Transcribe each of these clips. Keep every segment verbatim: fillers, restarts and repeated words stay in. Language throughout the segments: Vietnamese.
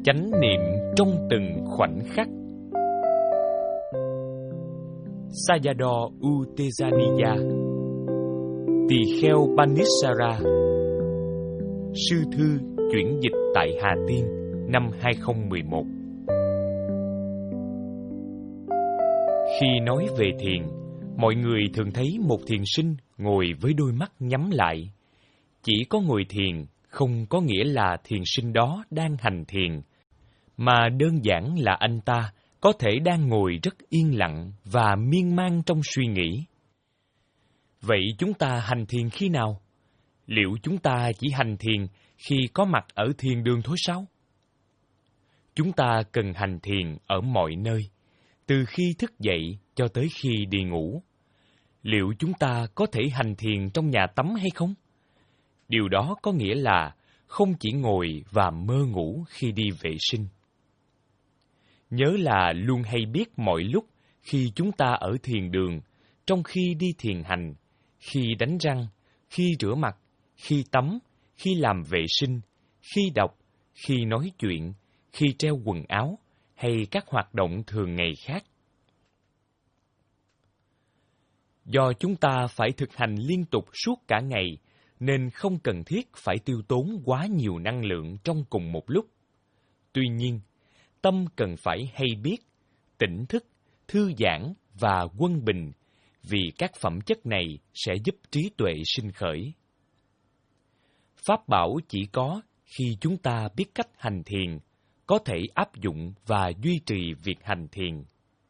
chánh niệm trong từng khoảnh khắc. Sayadaw U Tejaniya, Tỳ kheo Panisara, sư thư chuyển dịch tại Hà Tiên năm hai không một một. Khi nói về thiền, mọi người thường thấy một thiền sinh ngồi với đôi mắt nhắm lại. Chỉ có ngồi thiền không có nghĩa là thiền sinh đó đang hành thiền, mà đơn giản là anh ta có thể đang ngồi rất yên lặng và miên man trong suy nghĩ. Vậy chúng ta hành thiền khi nào? Liệu chúng ta chỉ hành thiền khi có mặt ở thiền đường thôi sao? Chúng ta cần hành thiền ở mọi nơi, từ khi thức dậy cho tới khi đi ngủ. Liệu chúng ta có thể hành thiền trong nhà tắm hay không? Điều đó có nghĩa là không chỉ ngồi và mơ ngủ khi đi vệ sinh. Nhớ là luôn hay biết mọi lúc khi chúng ta ở thiền đường, trong khi đi thiền hành, khi đánh răng, khi rửa mặt, khi tắm, khi làm vệ sinh, khi đọc, khi nói chuyện, khi treo quần áo, hay các hoạt động thường ngày khác. Do chúng ta phải thực hành liên tục suốt cả ngày, nên không cần thiết phải tiêu tốn quá nhiều năng lượng trong cùng một lúc. Tuy nhiên, tâm cần phải hay biết, tỉnh thức, thư giãn và quân bình, vì các phẩm chất này sẽ giúp trí tuệ sinh khởi. Pháp bảo chỉ có khi chúng ta biết cách hành thiền, có thể áp dụng và duy trì việc hành thiền.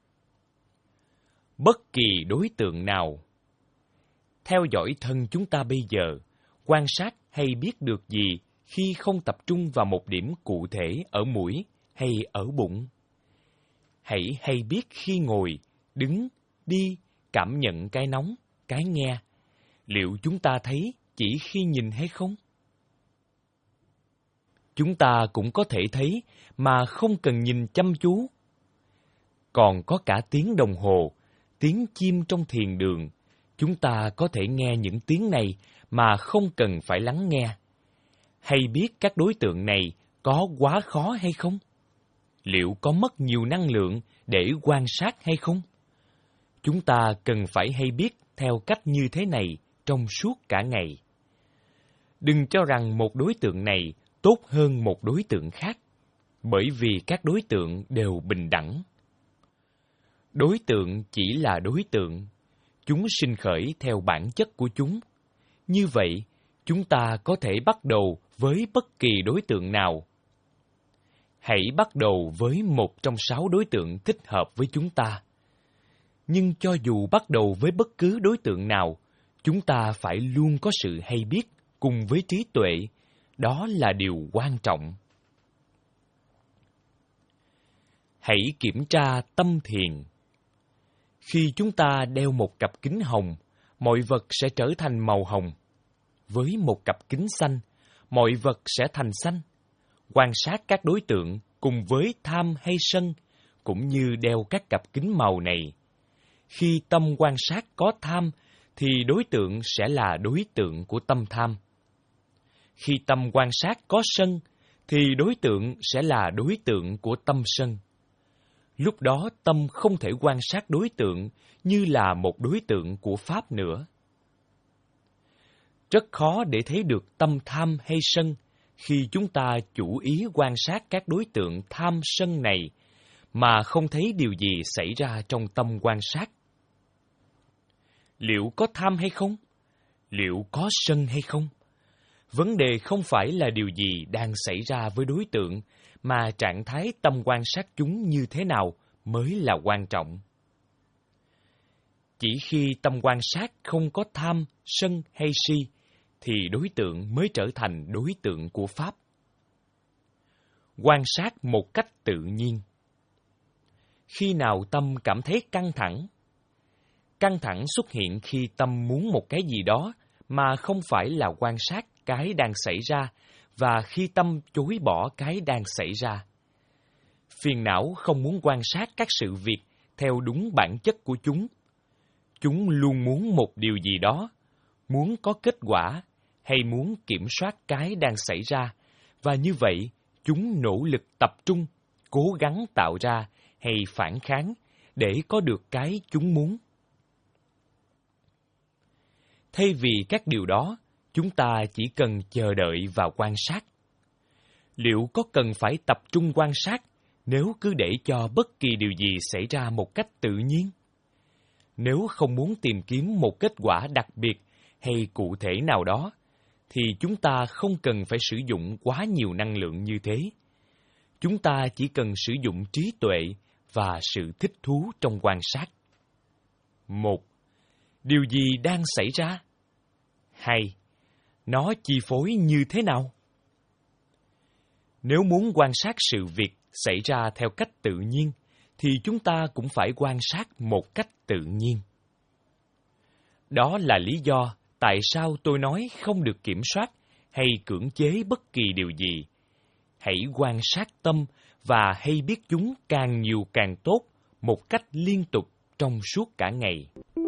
Bất kỳ đối tượng nào. Theo dõi thân chúng ta bây giờ, quan sát hay biết được gì khi không tập trung vào một điểm cụ thể ở mũi hay ở bụng? Hãy hay biết khi ngồi, đứng, đi, cảm nhận cái nóng, cái nghe. Liệu chúng ta thấy chỉ khi nhìn hay không? Chúng ta cũng có thể thấy mà không cần nhìn chăm chú. Còn có cả tiếng đồng hồ, tiếng chim trong thiền đường. Chúng ta có thể nghe những tiếng này mà không cần phải lắng nghe. Hay biết các đối tượng này có quá khó hay không? Liệu có mất nhiều năng lượng để quan sát hay không? Chúng ta cần phải hay biết theo cách như thế này trong suốt cả ngày. Đừng cho rằng một đối tượng này tốt hơn một đối tượng khác, bởi vì các đối tượng đều bình đẳng. Đối tượng chỉ là đối tượng, chúng sinh khởi theo bản chất của chúng. Như vậy, chúng ta có thể bắt đầu với bất kỳ đối tượng nào. Hãy bắt đầu với một trong sáu đối tượng thích hợp với chúng ta. Nhưng cho dù bắt đầu với bất cứ đối tượng nào, chúng ta phải luôn có sự hay biết cùng với trí tuệ. Đó là điều quan trọng. Hãy kiểm tra tâm thiền. Khi chúng ta đeo một cặp kính hồng, mọi vật sẽ trở thành màu hồng. Với một cặp kính xanh, mọi vật sẽ thành xanh. Quan sát các đối tượng cùng với tham hay sân, cũng như đeo các cặp kính màu này. Khi tâm quan sát có tham, thì đối tượng sẽ là đối tượng của tâm tham. Khi tâm quan sát có sân, thì đối tượng sẽ là đối tượng của tâm sân. Lúc đó tâm không thể quan sát đối tượng như là một đối tượng của Pháp nữa. Rất khó để thấy được tâm tham hay sân khi chúng ta chủ ý quan sát các đối tượng tham sân này mà không thấy điều gì xảy ra trong tâm quan sát. Liệu có tham hay không? Liệu có sân hay không? Vấn đề không phải là điều gì đang xảy ra với đối tượng, mà trạng thái tâm quan sát chúng như thế nào mới là quan trọng. Chỉ khi tâm quan sát không có tham, sân hay si, thì đối tượng mới trở thành đối tượng của Pháp. Quan sát một cách tự nhiên. Khi nào tâm cảm thấy căng thẳng? Căng thẳng xuất hiện khi tâm muốn một cái gì đó mà không phải là quan sát cái đang xảy ra, và khi tâm chối bỏ cái đang xảy ra. Phiền não không muốn quan sát các sự việc theo đúng bản chất của chúng. Chúng luôn muốn một điều gì đó, muốn có kết quả, hay muốn kiểm soát cái đang xảy ra, và như vậy, chúng nỗ lực tập trung, cố gắng tạo ra hay phản kháng để có được cái chúng muốn. Thay vì các điều đó, chúng ta chỉ cần chờ đợi và quan sát. Liệu có cần phải tập trung quan sát nếu cứ để cho bất kỳ điều gì xảy ra một cách tự nhiên? Nếu không muốn tìm kiếm một kết quả đặc biệt hay cụ thể nào đó, thì chúng ta không cần phải sử dụng quá nhiều năng lượng như thế. Chúng ta chỉ cần sử dụng trí tuệ và sự thích thú trong quan sát. Một, điều gì đang xảy ra? Hai, nó chi phối như thế nào? Nếu muốn quan sát sự việc xảy ra theo cách tự nhiên, thì chúng ta cũng phải quan sát một cách tự nhiên. Đó là lý do tại sao tôi nói không được kiểm soát hay cưỡng chế bất kỳ điều gì. Hãy quan sát tâm và hay biết chúng càng nhiều càng tốt, một cách liên tục trong suốt cả ngày.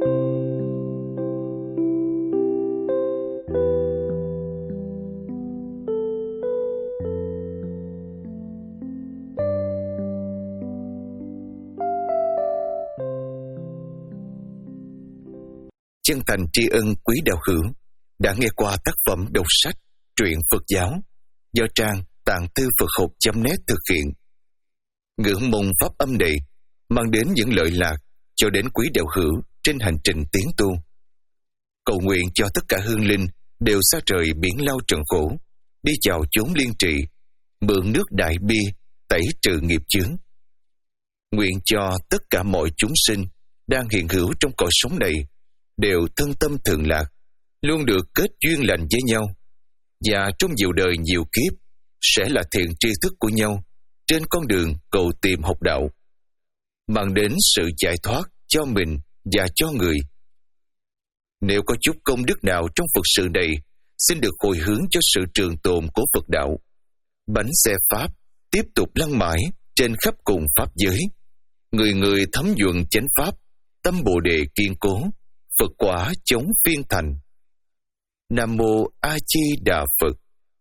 Chân thành tri ân quý đạo hữu đã nghe qua tác phẩm đọc sách Truyện Phật giáo do trang tạng thư Phật học chấm net thực hiện. Ngưỡng mong pháp âm này mang đến những lợi lạc cho đến quý đạo hữu trên hành trình tiến tu. Cầu nguyện cho tất cả hương linh đều xa rời biển lao trần khổ, đi vào chốn liên trị, mượn nước đại bi tẩy trừ nghiệp chướng. Nguyện cho tất cả mọi chúng sinh đang hiện hữu trong cõi sống này đều thân tâm thường lạc, luôn được kết duyên lành với nhau, và trong nhiều đời nhiều kiếp sẽ là thiện tri thức của nhau trên con đường cầu tìm học đạo, mang đến sự giải thoát cho mình và cho người. Nếu có chút công đức nào trong Phật sự này, xin được hồi hướng cho sự trường tồn của Phật đạo. Bánh xe Pháp tiếp tục lăn mãi trên khắp cùng Pháp giới. Người người thấm nhuận chánh Pháp, tâm Bồ Đề kiên cố, Phật quả chống phiên thành. Nam Mô A Di Đà Phật.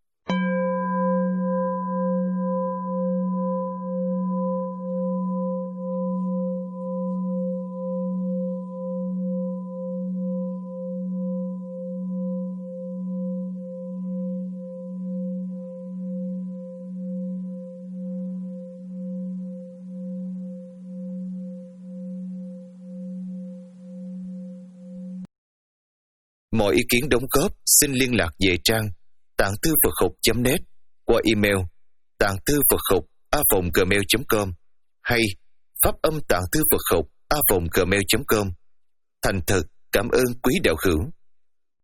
Mọi ý kiến đóng góp xin liên lạc về trang tạng thư Phật học chấm net qua email tạng thư Phật học a còng gmail chấm com hay pháp âm tạng thư Phật học a còng gmail chấm com. Thành thật cảm ơn quý đạo hữu.